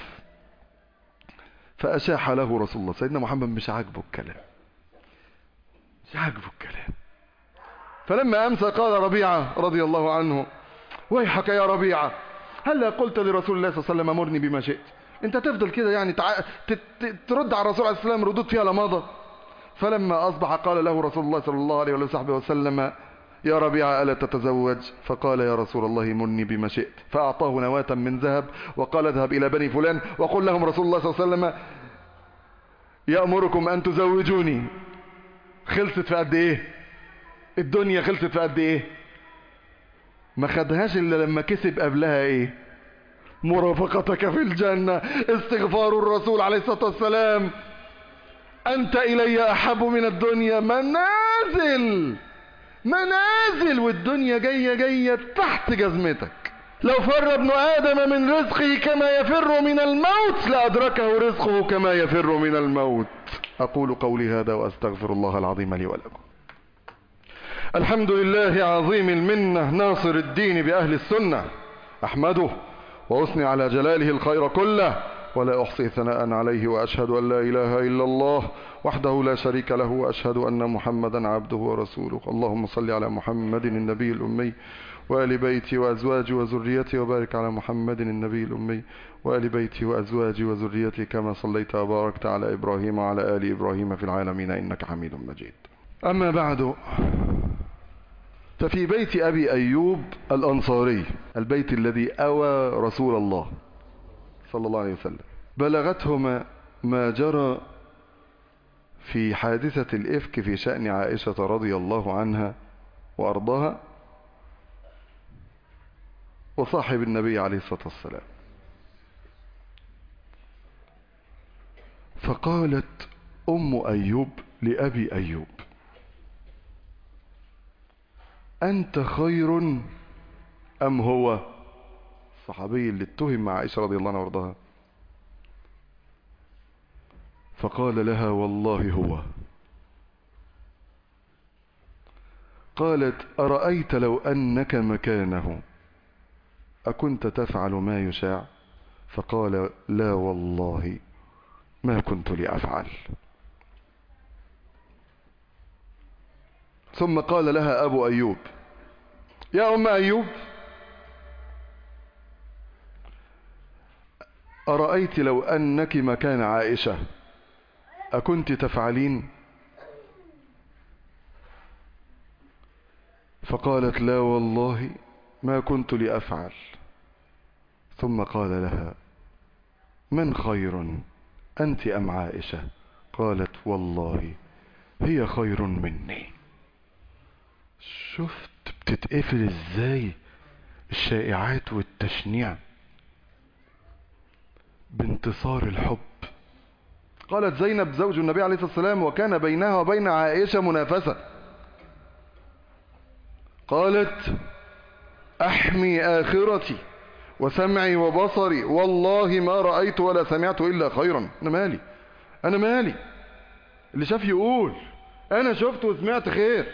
فأشاح له رسول الله. سيدنا محمد مش عاجبه الكلام، مش عاجبه الكلام. فلما أمسى قال ربيعة رضي الله عنه ويحك يا ربيعة هلا قلت لرسول الله صلى الله عليه وسلم أمرني بما شئت؟ انت تفضل كده يعني تع... ت... ت... ترد على الرسول عليه السلام ردود فيها لماضة. فلما أصبح قال له رسول الله صلى الله عليه وصحبه وسلم يا ربيعة ألا تتزوج؟ فقال يا رسول الله مرني بما شئت. فأعطاه نواة من ذهب وقال اذهب إلى بني فلان وقل لهم رسول الله صلى الله عليه وسلم يأمركم أن تزوجوني. خلصت في قد إيه الدنيا؟ خلصت في قد إيه؟ ما خدهاش إلا لما كسب قبلها إيه؟ مرافقتك في الجنة، استغفار الرسول عليه الصلاة والسلام، أنت إلي أحب من الدنيا. منازل منازل والدنيا جاية جاية تحت جزمتك. لو فر ابن آدم من رزقه كما يفر من الموت لأدركه رزقه كما يفر من الموت. أقول قولي هذا وأستغفر الله العظيم لي ولكم. الحمد لله عظيم المنة ناصر الدين بأهل السنة، أحمده وأثني على جلاله الخير كله ولا أحصي ثناء عليه، وأشهد أن لا إله إلا الله وحده لا شريك له، وأشهد أن محمدا عبده ورسوله. اللهم صل على محمد النبي الأمي وآل بيته وأزواجه وذريته، وبارك على محمد النبي الأمي وآل بيته وأزواجه وذريته كما صليت وباركت على إبراهيم وعلى آل إبراهيم في العالمين إنك حميد مجيد. أما بعد، ففي بيت أبي أيوب الأنصاري، البيت الذي أوى رسول الله صلى الله عليه وسلم، بلغتهما ما جرى في حادثة الإفك في شأن عائشة رضي الله عنها وأرضاها وصاحب النبي عليه الصلاة والسلام. فقالت أم أيوب لأبي أيوب: أنت خير أم هو؟ الصحابي اللي اتهم مع عائشة رضي الله عنها وارضاها. فقال لها: والله هو. قالت: أرأيت لو أنك مكانه أكنت تفعل ما يشاع؟ فقال: لا والله ما كنت لأفعل. ثم قال لها أبو أيوب: يا أم أيوب، أرأيت لو أنك مكان عائشة أكنت تفعلين؟ فقالت: لا والله ما كنت لأفعل. ثم قال لها: من خير أنت أم عائشة؟ قالت: والله هي خير مني. شفت بتتقفل ازاي الشائعات والتشنيع بانتصار الحب. قالت زينب زوج النبي عليه الصلاة والسلام وكان بينها وبين عائشة منافسة، قالت: أحمي آخرتي وسمعي وبصري والله ما رأيت ولا سمعت إلا خيرا. أنا مالي أنا مالي اللي شاف يقول، أنا شفت وسمعت خير.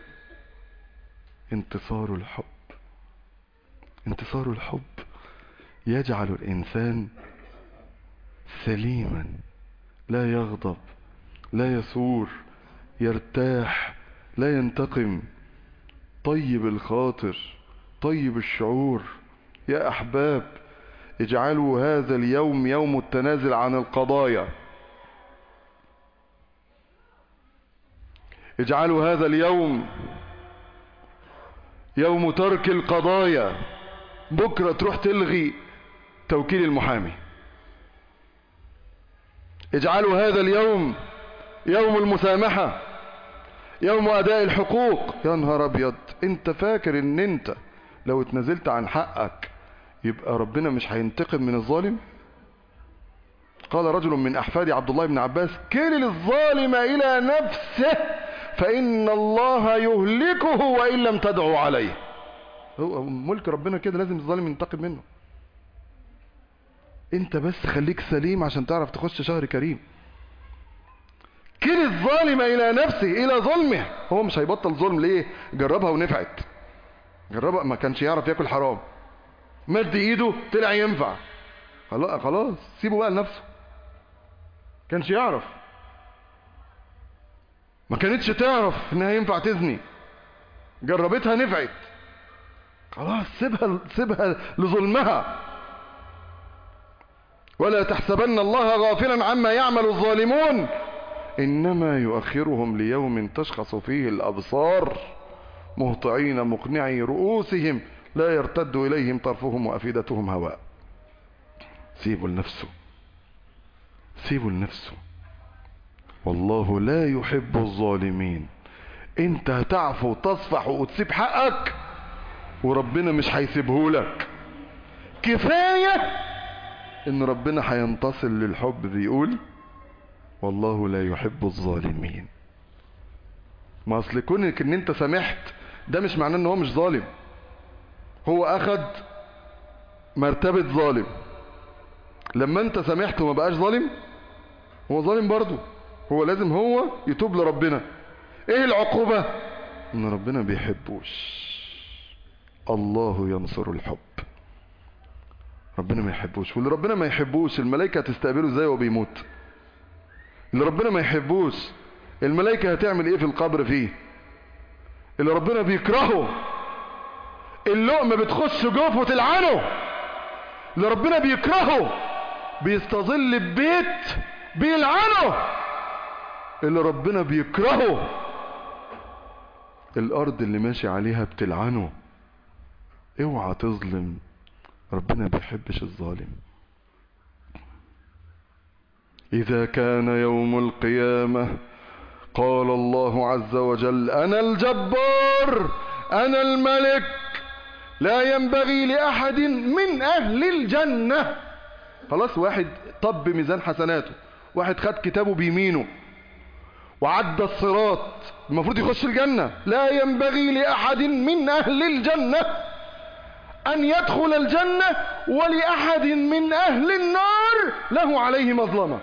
انتصار الحب، انتصار الحب يجعل الإنسان سليما، لا يغضب، لا يثور، يرتاح، لا ينتقم، طيب الخاطر، طيب الشعور. يا أحباب، اجعلوا هذا اليوم يوم التنازل عن القضايا، اجعلوا هذا اليوم يوم ترك القضايا. بكرة تروح تلغي توكيل المحامي. اجعلوا هذا اليوم يوم المسامحة، يوم أداء الحقوق. يا نهار أبيض، انت فاكر ان انت لو اتنازلت عن حقك يبقى ربنا مش هينتقم من الظالم؟ قال رجل من أحفاد عبد الله بن عباس: كل الظالم إلى نفسه فإن الله يهلكه وإن لم تدعوا عليه. هو ملك ربنا كده، لازم الظالم ينتقم منه. انت بس خليك سليم عشان تعرف تخش شهر كريم. كل الظالم إلى نفسه، إلى ظلمه. هو مش هيبطل ظلم ليه؟ جربها ونفعت. جربها، ما كانش يعرف ياكل حرام، مد ايده طلع ينفع، خلاص خلاص سيبه بقى لنفسه. كانش يعرف، ما كانتش تعرف انها ينفع تزني، جربتها نفعت، خلاص سيبها سيبها لظلمها. ولا تحسبن الله غافلا عما يعمل الظالمون انما يؤخرهم ليوم تشخص فيه الابصار مهطعين مقنعي رؤوسهم لا يرتد اليهم طرفهم وافئدتهم هواء. سيبوا لنفسه، سيبوا لنفسه، والله لا يحب الظالمين. انت هتعفو وتصفح وتسيب حقك وربنا مش هيسيبهولك. كفاية ان ربنا هينتصر للحب، بيقول والله لا يحب الظالمين. ما اصل كونك ان انت سامحت ده مش معناه ان هو مش ظالم. هو اخد مرتبة ظالم، لما انت سامحت وما بقاش ظالم هو ظالم برضو. هو لازم هو يتوب لربنا. ايه العقوبة؟ ان ربنا بيحبوش. الله ينصر الحب. ربنا ما يحبوش، واللي ربنا ما يحبوش الملائكة هتستقبله ازاي وهو بيموت؟ اللي ربنا ما يحبوش الملائكة هتعمل ايه في القبر فيه؟ اللي ربنا بيكرهه اللقمة بتخش جوفه وتلعنه. اللي ربنا بيكرهه بيستظل ببيت بيلعنه. اللي ربنا بيكرهه الارض اللي ماشي عليها بتلعنه. اوعى تظلم، ربنا بيحبش الظالم. اذا كان يوم القيامة قال الله عز وجل انا الجبار انا الملك لا ينبغي لاحد من اهل الجنة. خلاص، واحد طب ميزان حسناته، واحد خد كتابه بيمينه وعدى الصراط المفروض يخش الجنة. لا ينبغي لاحد من اهل الجنة ان يدخل الجنة ولاحد من اهل النار له عليه مظلمة.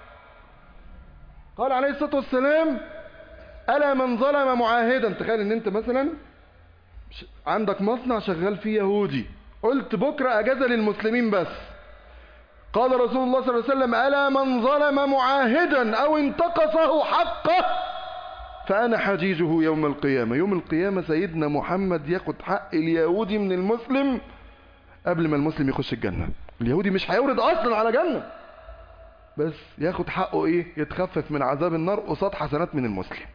قال عليه الصلاة والسلام ألا من ظلم معاهدا. تخيل ان انت مثلا عندك مصنع شغال فيه يهودي، قلت بكرة اجازة للمسلمين بس. قال رسول الله صلى الله عليه وسلم ألا من ظلم معاهدا او انتقصه حقه فانا حجيجه يوم القيامة. يوم القيامة سيدنا محمد ياخد حق اليهودي من المسلم قبل ما المسلم يخش الجنة. اليهودي مش هيورد اصلا على جنة، بس ياخد حقه ايه؟ يتخفف من عذاب النار قصاد حسنات من المسلم.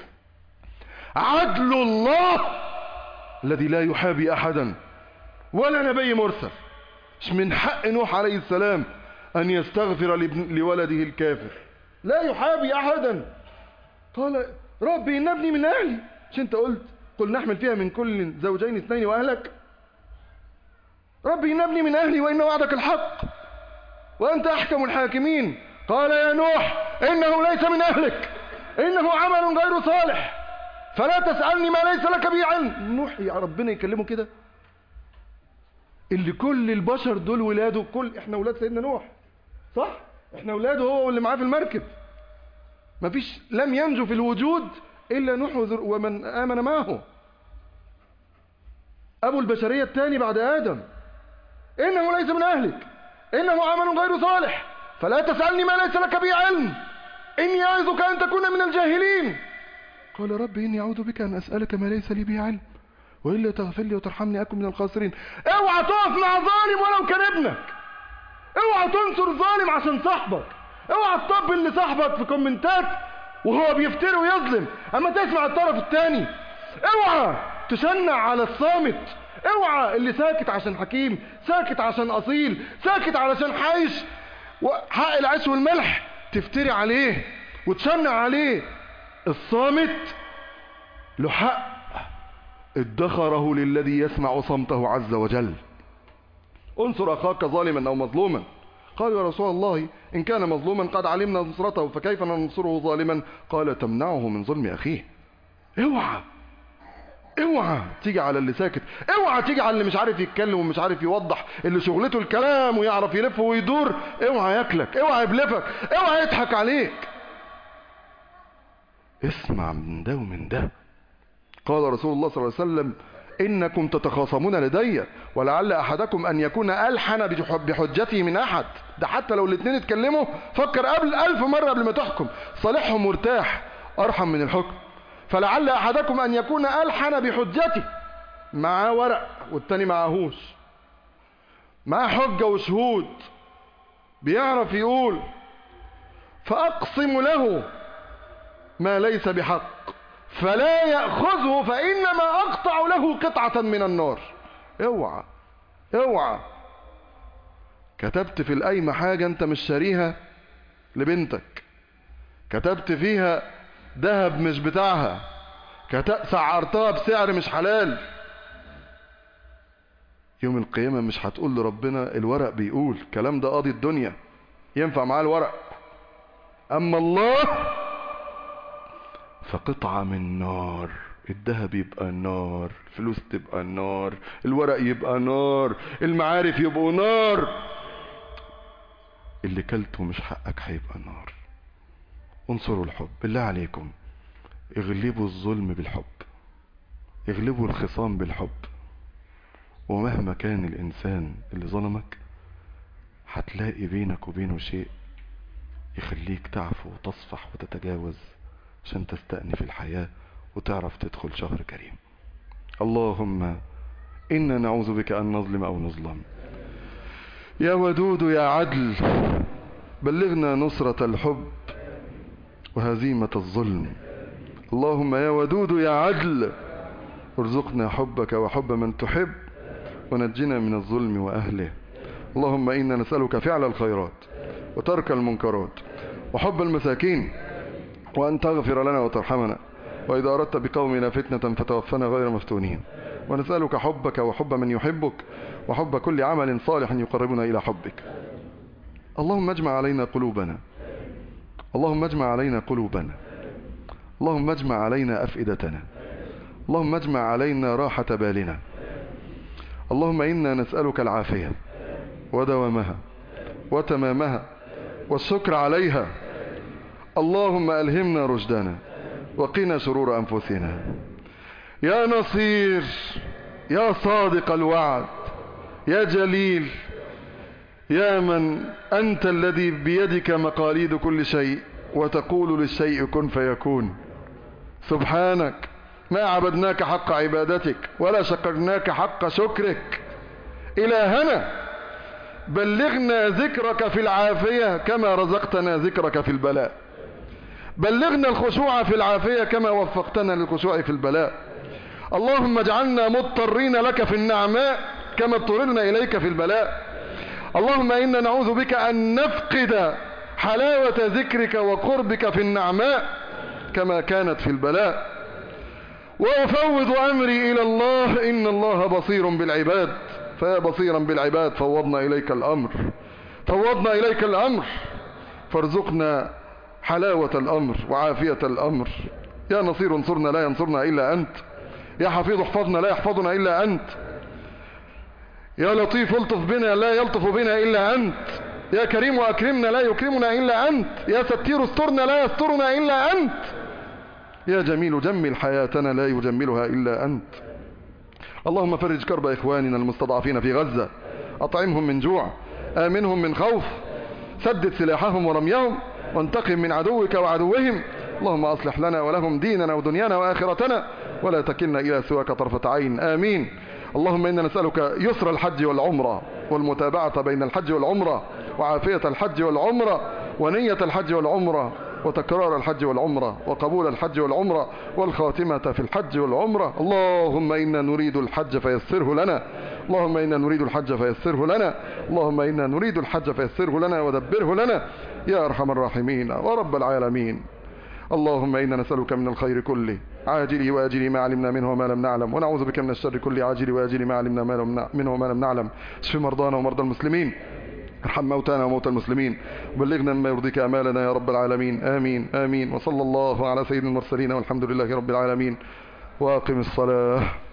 عدل الله الذي لا يحابي احدا ولا نبي مرسل. مش من حق نوح عليه السلام ان يستغفر لولده الكافر، لا يحابي احدا. قال ربي ان ابني من اهلي. مش انت قلت قل نحمل فيها من كل زوجين اثنين واهلك؟ ربي ان ابني من اهلي وان وعدك الحق وانت احكم الحاكمين. قال يا نوح انه ليس من اهلك انه عمل غير صالح فلا تسألني ما ليس لك به علم. نوح يا ربنا يكلمه كده؟ اللي كل البشر دول ولاده، كل احنا ولاد سيدنا نوح صح؟ احنا ولاده هو واللي معاه في المركب. مفيش لم ينجو في الوجود الا نوح ومن امن معه، ابو البشرية الثاني بعد ادم. انه ليس من اهلك انه عمل غير صالح فلا تسألني ما ليس لك به علم اني اعظك ان تكون من الجاهلين. قال رب اني اعوذ بك ان اسألك ما ليس لي به علم والا تغفر لي وترحمني اكن من الخاسرين. اوعى تقف مع ظالم ولو كان ابنك. اوعى تنصر ظالم عشان صاحبك. اوعى تطبل لصاحبك في كومنتات وهو بيفتري ويظلم اما تسمع الطرف الثاني. اوعى تشنع على الصامت. اوعى اللي ساكت عشان حكيم، ساكت عشان اصيل، ساكت علشان حايش حق العيش والملح تفتري عليه وتشنع عليه. الصامت له حق ادخره للذي يسمع صمته عز وجل. انصر اخاك ظالما او مظلوما. قال يا رسول الله ان كان مظلوما قد علمنا نصرته فكيف ننصره ظالما؟ قال تمنعه من ظلم اخيه. اوعى اوعى تيجي على اللي ساكت، اوعى تيجي على اللي مش عارف يتكلم ومش عارف يوضح، اللي شغلته الكلام ويعرف يلف ويدور. اوعى ياكلك، اوعى يبلفك، اوعى يضحك عليك. اسمع من ده ومن ده. قال رسول الله صلى الله عليه وسلم انكم تتخاصمون لدي ولعل احدكم ان يكون الحن بحجته من احد. ده حتى لو الاثنين اتكلموا فكر قبل الف مرة قبل ما تحكم. صالحهم مرتاح ارحم من الحكم. فلعل احدكم ان يكون الحن بحجته، معاه ورق والتاني معاهوش، معاه حجة وشهود بيعرف يقول، فاقسم له ما ليس بحق فلا يأخذه فإنما أقطع له قطعة من النار. اوعى اوعى كتبت في القايمة حاجة انت مش شاريها لبنتك، كتبت فيها ذهب مش بتاعها، كتبت سعرتها بسعر مش حلال. يوم القيامة مش هتقول لربنا الورق بيقول كلام، ده قاضي الدنيا ينفع معاه الورق. اما الله فقطعة من نار. الذهب يبقى نار، الفلوس تبقى نار، الورق يبقى نار، المعارف يبقوا نار. اللي كلته مش حقك هيبقى نار. انصروا الحب بالله عليكم، اغلبوا الظلم بالحب. اغلبوا الخصام بالحب. ومهما كان الإنسان اللي ظلمك هتلاقي بينك وبينه شيء يخليك تعفو وتصفح وتتجاوز عشان تستأنف الحياة وتعرف تدخل شهر كريم. اللهم إنا نعوذ بك أن نظلم أو نظلم. يا ودود يا عدل بلغنا نصرة الحب وهزيمة الظلم. اللهم يا ودود يا عدل ارزقنا حبك وحب من تحب ونجنا من الظلم وأهله. اللهم إنا نسألك فعل الخيرات وترك المنكرات وحب المساكين وأن تغفر لنا وترحمنا وإذا أردت بقومنا فتنة فتوفنا غير مفتونين. ونسألك حبك وحب من يحبك وحب كل عمل صالح يقربنا إلى حبك. اللهم اجمع علينا قلوبنا اللهم اجمع علينا قلوبنا اللهم اجمع علينا أفئدتنا اللهم اجمع علينا راحة بالنا. اللهم إنا نسألك العافية ودوامها وتمامها والشكر عليها. اللهم ألهمنا رشدنا وقنا شرور أنفسنا. يا نصير يا صادق الوعد يا جليل يا من أنت الذي بيدك مقاليد كل شيء وتقول للشيء كن فيكون. سبحانك ما عبدناك حق عبادتك ولا شكرناك حق شكرك. إلهنا بلغنا ذكرك في العافية كما رزقتنا ذكرك في البلاء. بلغنا الخشوع في العافية كما وفقتنا للخشوع في البلاء. اللهم اجعلنا مضطرين لك في النعماء كما اضطررنا إليك في البلاء. اللهم إنا نعوذ بك أن نفقد حلاوة ذكرك وقربك في النعماء كما كانت في البلاء. وأفوض أمري إلى الله إن الله بصير بالعباد. فيا بصيرا بالعباد فوضنا إليك الأمر فوضنا إليك الأمر فارزقنا حلاوة الأمر وعافية الأمر. يا نصير انصرنا لا ينصرنا إلا أنت. يا حفيظ احفظنا لا يحفظنا إلا أنت. يا لطيف الطف بنا لا يلطف بنا إلا أنت. يا كريم أكرمنا لا يكرمنا إلا أنت. يا ستير استرنا لا يسترنا إلا أنت. يا جميل جمل حياتنا لا يجملها إلا أنت. اللهم فرج كرب إخواننا المستضعفين في غزة. أطعمهم من جوع آمنهم من خوف سدد سلاحهم ورميهم وانتقم من عدوك وعدوهم. اللهم أصلح لنا ولهم ديننا ودنيانا وآخرتنا ولا تكلنا إلى سواك طرفة عين. آمين. اللهم إنا نسألك يسر الحج والعمرة والمتابعة بين الحج والعمرة وعافية الحج والعمرة ونية الحج والعمرة وتكرار الحج والعمرة وقبول الحج والعمرة والخاتمة في الحج والعمرة. اللهم إنا نريد الحج فيسره لنا. اللهم إنا نريد الحج فيسره لنا. اللهم إنا نريد الحج فيسره لنا ودبره لنا يا أرحم الراحمين ورب العالمين. اللهم إنا نسألك من الخير كله عاجله وآجله ما علمنا منه وما لم نعلم ونعوذ بك من الشر كله عاجله وآجله ما علمنا منه وما لم نعلم. اشف مرضانا ومرضى المسلمين ارحم موتانا وموتى المسلمين وبلغنا مما يرضيك أمالنا يا رب العالمين. آمين آمين. وصلى الله على سيد المرسلين والحمد لله رب العالمين. وأقم الصلاة.